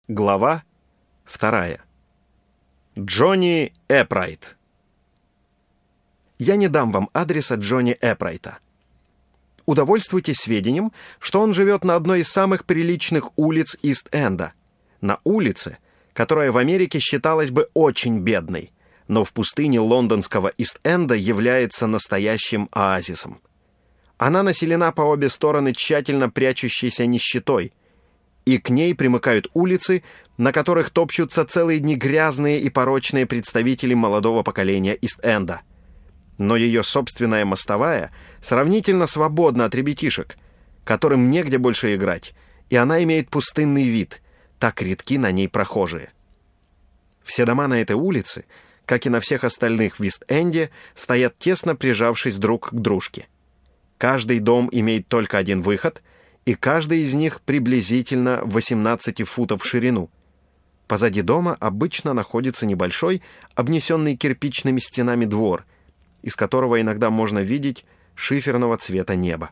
Глава 2. Джонни Эпрайт. Я не дам вам адреса Джонни Эпрайта. Удовольствуйтесь сведением, что он живет на одной из самых приличных улиц Ист-Энда. На улице, которая в Америке считалась бы очень бедной, но в пустыне лондонского Ист-Энда является настоящим оазисом. Она населена по обе стороны тщательно прячущейся нищетой, и к ней примыкают улицы, на которых топчутся целые дни грязные и порочные представители молодого поколения Ист-Энда. Но ее собственная мостовая сравнительно свободна от ребятишек, которым негде больше играть, и она имеет пустынный вид, так редки на ней прохожие. Все дома на этой улице, как и на всех остальных в Ист-Энде, стоят тесно прижавшись друг к дружке. Каждый дом имеет только один выход, и каждый из них приблизительно 18 футов в ширину. Позади дома обычно находится небольшой, обнесенный кирпичными стенами двор, из которого иногда можно видеть шиферного цвета небо.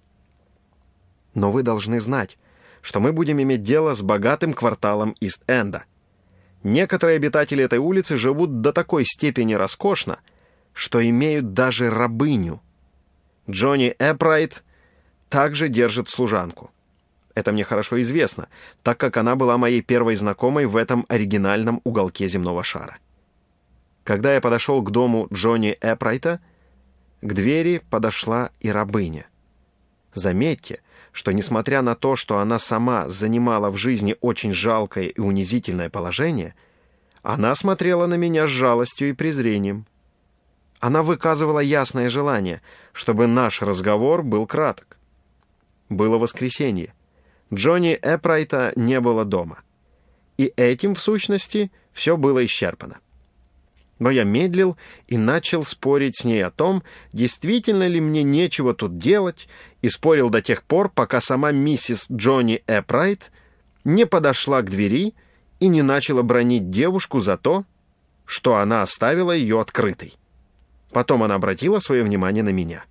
Но вы должны знать, что мы будем иметь дело с богатым кварталом Ист-Энда. Некоторые обитатели этой улицы живут до такой степени роскошно, что имеют даже рабыню. Джонни Эпрайт также держит служанку. Это мне хорошо известно, так как она была моей первой знакомой в этом оригинальном уголке земного шара. Когда я подошел к дому Джонни Эпрайта, к двери подошла и рабыня. Заметьте, что несмотря на то, что она сама занимала в жизни очень жалкое и унизительное положение, она смотрела на меня с жалостью и презрением. Она выказывала ясное желание, чтобы наш разговор был краток. Было воскресенье. Джонни Эпрайта не было дома. И этим, в сущности, все было исчерпано. Но я медлил и начал спорить с ней о том, действительно ли мне нечего тут делать, и спорил до тех пор, пока сама миссис Джонни Эпрайт не подошла к двери и не начала бранить девушку за то, что она оставила ее открытой. Потом она обратила свое внимание на меня.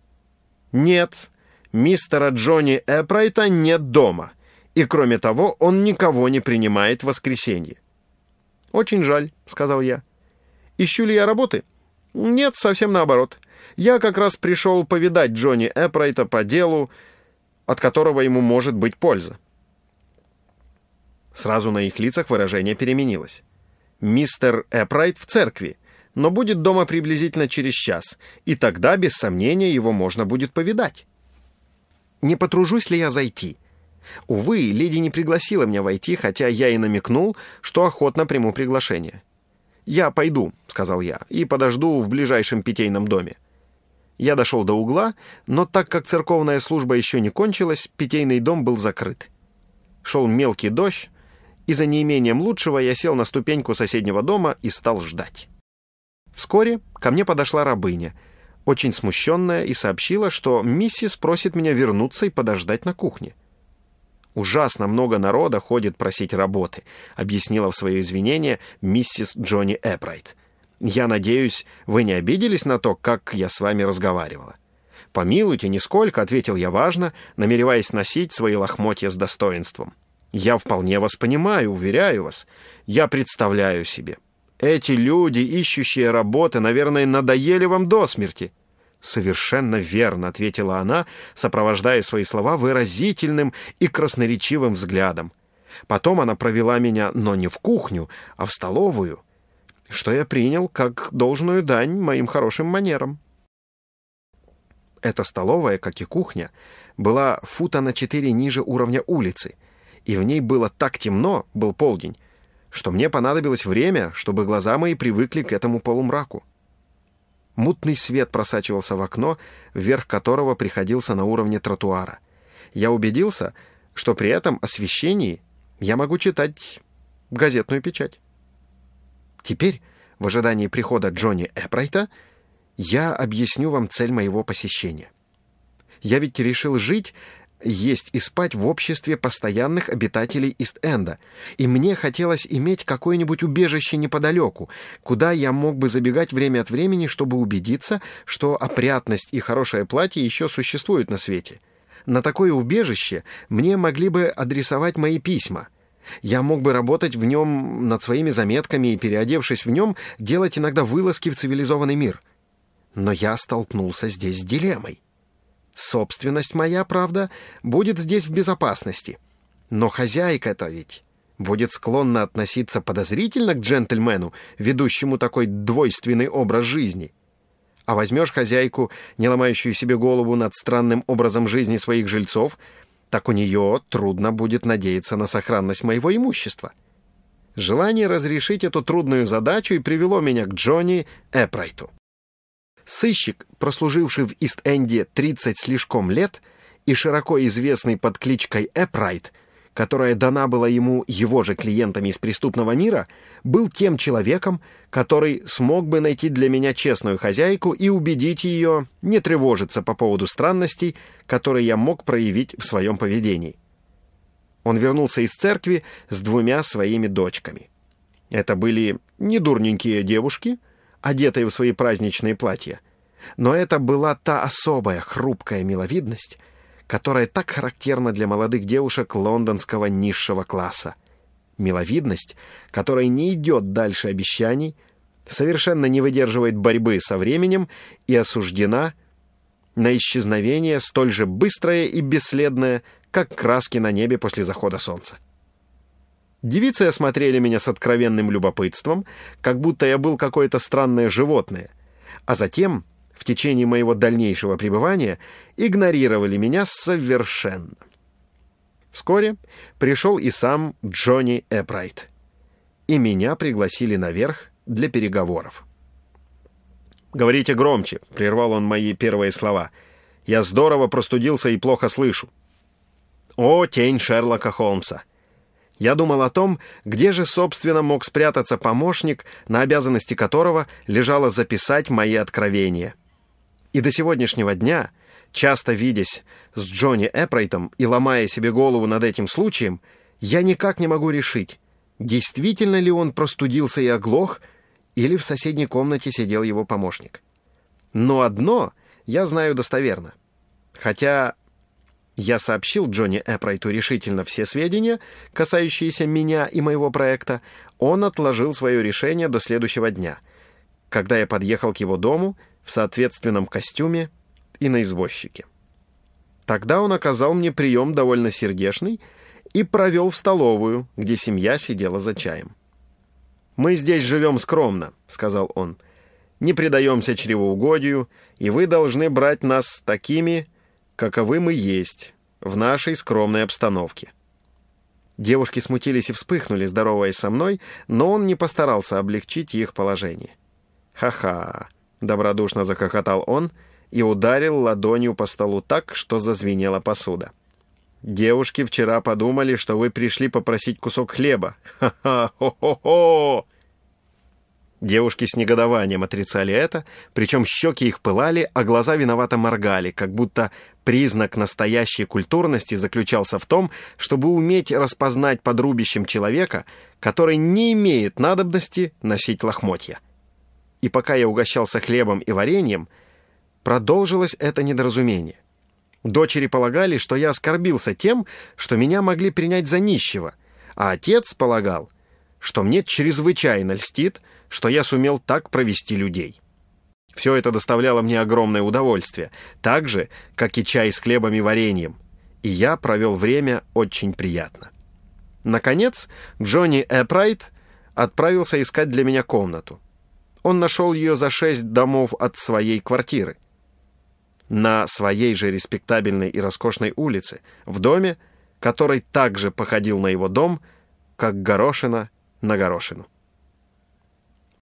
«Нет, мистера Джонни Эпрайта нет дома, и, кроме того, он никого не принимает в воскресенье». «Очень жаль», — сказал я. «Ищу ли я работы?» «Нет, совсем наоборот. Я как раз пришел повидать Джонни Эпрайта по делу, от которого ему может быть польза». Сразу на их лицах выражение переменилось. «Мистер Эпрайт в церкви, но будет дома приблизительно через час, и тогда, без сомнения, его можно будет повидать». Не потружусь ли я зайти? Увы, леди не пригласила меня войти, хотя я и намекнул, что охотно приму приглашение. «Я пойду», — сказал я, — «и подожду в ближайшем питейном доме». Я дошел до угла, но так как церковная служба еще не кончилась, питейный дом был закрыт. Шел мелкий дождь, и за неимением лучшего я сел на ступеньку соседнего дома и стал ждать. Вскоре ко мне подошла рабыня, очень смущенная, и сообщила, что миссис просит меня вернуться и подождать на кухне. «Ужасно много народа ходит просить работы», — объяснила в свое извинение миссис Джонни Эпрайт. «Я надеюсь, вы не обиделись на то, как я с вами разговаривала?» «Помилуйте, нисколько», — ответил я важно, намереваясь носить свои лохмотья с достоинством. «Я вполне вас понимаю, уверяю вас. Я представляю себе. Эти люди, ищущие работы, наверное, надоели вам до смерти». «Совершенно верно», — ответила она, сопровождая свои слова выразительным и красноречивым взглядом. Потом она провела меня, но не в кухню, а в столовую, что я принял как должную дань моим хорошим манерам. Эта столовая, как и кухня, была фута на 4 ниже уровня улицы, и в ней было так темно, был полдень, что мне понадобилось время, чтобы глаза мои привыкли к этому полумраку. Мутный свет просачивался в окно, верх которого приходился на уровне тротуара. Я убедился, что при этом освещении я могу читать газетную печать. Теперь, в ожидании прихода Джонни Эпрайта, я объясню вам цель моего посещения. Я ведь решил жить, есть и спать в обществе постоянных обитателей Ист-Энда, и мне хотелось иметь какое-нибудь убежище неподалеку, куда я мог бы забегать время от времени, чтобы убедиться, что опрятность и хорошее платье еще существуют на свете. На такое убежище мне могли бы адресовать мои письма, Я мог бы работать в нем над своими заметками и, переодевшись в нем, делать иногда вылазки в цивилизованный мир. Но я столкнулся здесь с дилеммой. Собственность моя, правда, будет здесь в безопасности. Но хозяйка-то ведь будет склонна относиться подозрительно к джентльмену, ведущему такой двойственный образ жизни. А возьмешь хозяйку, не ломающую себе голову над странным образом жизни своих жильцов, так у нее трудно будет надеяться на сохранность моего имущества. Желание разрешить эту трудную задачу и привело меня к Джонни Эпрайту. Сыщик, прослуживший в Ист-Энде 30 слишком лет и широко известный под кличкой Эпрайт, которая дана была ему его же клиентами из преступного мира, был тем человеком, который смог бы найти для меня честную хозяйку и убедить ее не тревожиться по поводу странностей, которые я мог проявить в своем поведении. Он вернулся из церкви с 2 своими дочками. Это были недурненькие девушки, одетые в свои праздничные платья, но это была та особая хрупкая миловидность, которая так характерна для молодых девушек лондонского низшего класса. Миловидность, которая не идет дальше обещаний, совершенно не выдерживает борьбы со временем и осуждена на исчезновение столь же быстрое и бесследное, как краски на небе после захода солнца. Девицы осмотрели меня с откровенным любопытством, как будто я был какое-то странное животное, а затем, в течение моего дальнейшего пребывания, игнорировали меня совершенно. Вскоре пришел и сам Джонни Эпрайт, и меня пригласили наверх для переговоров. «Говорите громче», — прервал он мои первые слова. «Я здорово простудился и плохо слышу». О, тень Шерлока Холмса! Я думал о том, где же, собственно, мог спрятаться помощник, на обязанности которого лежало записать мои откровения. И до сегодняшнего дня, часто видясь с Джонни Эпрайтом и ломая себе голову над этим случаем, я никак не могу решить, действительно ли он простудился и оглох, или в соседней комнате сидел его помощник. Но одно я знаю достоверно. Хотя я сообщил Джонни Эпрайту решительно все сведения, касающиеся меня и моего проекта, он отложил свое решение до следующего дня, когда я подъехал к его дому в соответственном костюме и на извозчике. Тогда он оказал мне прием довольно сердечный и провел в столовую, где семья сидела за чаем. «Мы здесь живем скромно», — сказал он, — «не предаемся чревоугодию, и вы должны брать нас такими, каковы мы есть, в нашей скромной обстановке». Девушки смутились и вспыхнули, здороваясь со мной, но он не постарался облегчить их положение. «Ха-ха!» — добродушно захохотал он и ударил ладонью по столу так, что зазвенела посуда. «Девушки вчера подумали, что вы пришли попросить кусок хлеба. Ха-ха! Хо-хо-хо!» Девушки с негодованием отрицали это, причем щеки их пылали, а глаза виновато моргали, как будто признак настоящей культурности заключался в том, чтобы уметь распознать под рубищем человека, который не имеет надобности носить лохмотья. И пока я угощался хлебом и вареньем, продолжилось это недоразумение. Дочери полагали, что я оскорбился тем, что меня могли принять за нищего, а отец полагал, что мне чрезвычайно льстит, что я сумел так провести людей. Все это доставляло мне огромное удовольствие, так же, как и чай с хлебом и вареньем, и я провел время очень приятно. Наконец, Джонни Эпрайт отправился искать для меня комнату. Он нашел ее за 6 домов от своей квартиры. На своей же респектабельной и роскошной улице, в доме, который также походил на его дом, как горошина на горошину.